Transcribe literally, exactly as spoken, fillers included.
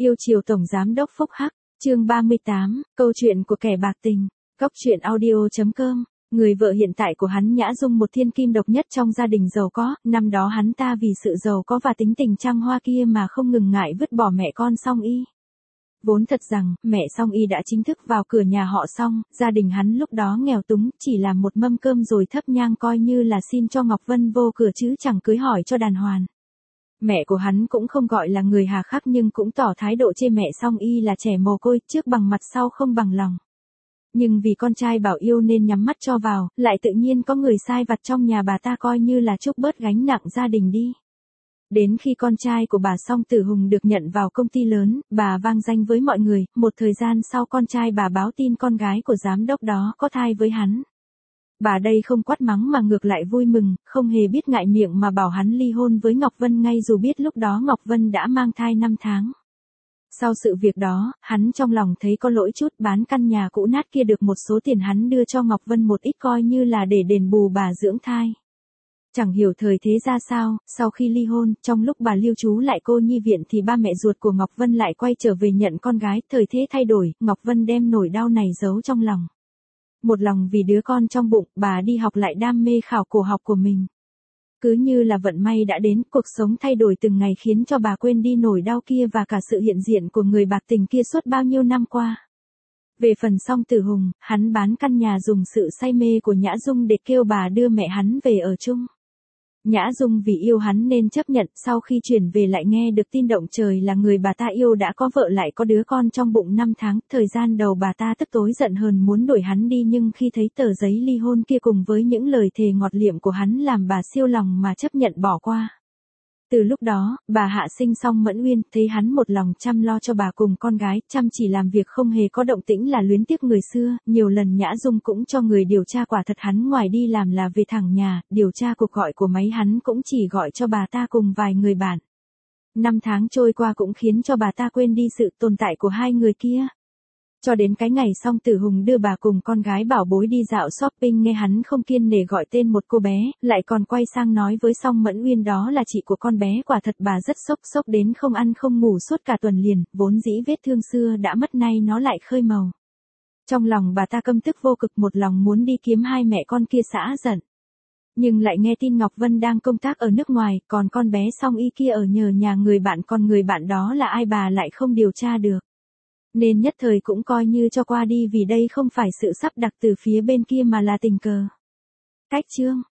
Yêu chiều Tổng Giám đốc Phúc Hắc, chương ba mươi tám, câu chuyện của kẻ bạc tình, Cóc truyện audio chấm com. Người vợ hiện tại của hắn Nhã Dung một thiên kim độc nhất trong gia đình giàu có, năm đó hắn ta vì sự giàu có và tính tình trăng hoa kia mà không ngừng ngại vứt bỏ mẹ con Song Y. Vốn thật rằng, mẹ Song Y đã chính thức vào cửa nhà họ Song, gia đình hắn lúc đó nghèo túng, chỉ làm một mâm cơm rồi thắp nhang coi như là xin cho Ngọc Vân vô cửa chứ chẳng cưới hỏi cho đàng hoàng. Mẹ của hắn cũng không gọi là người hà khắc nhưng cũng tỏ thái độ chê mẹ Song Y là trẻ mồ côi, trước bằng mặt sau không bằng lòng. Nhưng vì con trai bảo yêu nên nhắm mắt cho vào, lại tự nhiên có người sai vặt trong nhà bà ta coi như là trút bớt gánh nặng gia đình đi. Đến khi con trai của bà Song Tử Hùng được nhận vào công ty lớn, bà vang danh với mọi người, một thời gian sau con trai bà báo tin con gái của giám đốc đó có thai với hắn. Bà đây không quát mắng mà ngược lại vui mừng, không hề biết ngại miệng mà bảo hắn ly hôn với Ngọc Vân ngay dù biết lúc đó Ngọc Vân đã mang thai năm tháng. Sau sự việc đó, hắn trong lòng thấy có lỗi chút, bán căn nhà cũ nát kia được một số tiền hắn đưa cho Ngọc Vân một ít coi như là để đền bù bà dưỡng thai. Chẳng hiểu thời thế ra sao, sau khi ly hôn, trong lúc bà lưu trú lại cô nhi viện thì ba mẹ ruột của Ngọc Vân lại quay trở về nhận con gái, thời thế thay đổi, Ngọc Vân đem nỗi đau này giấu trong lòng. Một lòng vì đứa con trong bụng, bà đi học lại đam mê khảo cổ học của mình. Cứ như là vận may đã đến, cuộc sống thay đổi từng ngày khiến cho bà quên đi nỗi đau kia và cả sự hiện diện của người bạc tình kia suốt bao nhiêu năm qua. Về phần Song Tử Hùng, hắn bán căn nhà dùng sự say mê của Nhã Dung để kêu bà đưa mẹ hắn về ở chung. Nhã Dung vì yêu hắn nên chấp nhận, sau khi chuyển về lại nghe được tin động trời là người bà ta yêu đã có vợ lại có đứa con trong bụng năm tháng, thời gian đầu bà ta tức tối giận hờn muốn đuổi hắn đi nhưng khi thấy tờ giấy ly hôn kia cùng với những lời thề ngọt liệm của hắn làm bà siêu lòng mà chấp nhận bỏ qua. Từ lúc đó, bà hạ sinh xong Mẫn Uyên, thấy hắn một lòng chăm lo cho bà cùng con gái, chăm chỉ làm việc không hề có động tĩnh là luyến tiếc người xưa, nhiều lần Nhã Dung cũng cho người điều tra quả thật hắn ngoài đi làm là về thẳng nhà, điều tra cuộc gọi của máy hắn cũng chỉ gọi cho bà ta cùng vài người bạn. Năm tháng trôi qua cũng khiến cho bà ta quên đi sự tồn tại của hai người kia. Cho đến cái ngày Song Tử Hùng đưa bà cùng con gái bảo bối đi dạo shopping nghe hắn không kiên nể gọi tên một cô bé, lại còn quay sang nói với Song Mẫn Uyên đó là chị của con bé, quả thật bà rất sốc sốc đến không ăn không ngủ suốt cả tuần liền, vốn dĩ vết thương xưa đã mất nay nó lại khơi màu. Trong lòng bà ta căm tức vô cực, một lòng muốn đi kiếm hai mẹ con kia xả giận. Nhưng lại nghe tin Ngọc Vân đang công tác ở nước ngoài, còn con bé Song Y kia ở nhờ nhà người bạn, còn người bạn đó là ai bà lại không điều tra được. Nên nhất thời cũng coi như cho qua đi vì đây không phải sự sắp đặt từ phía bên kia mà là tình cờ. Cách chương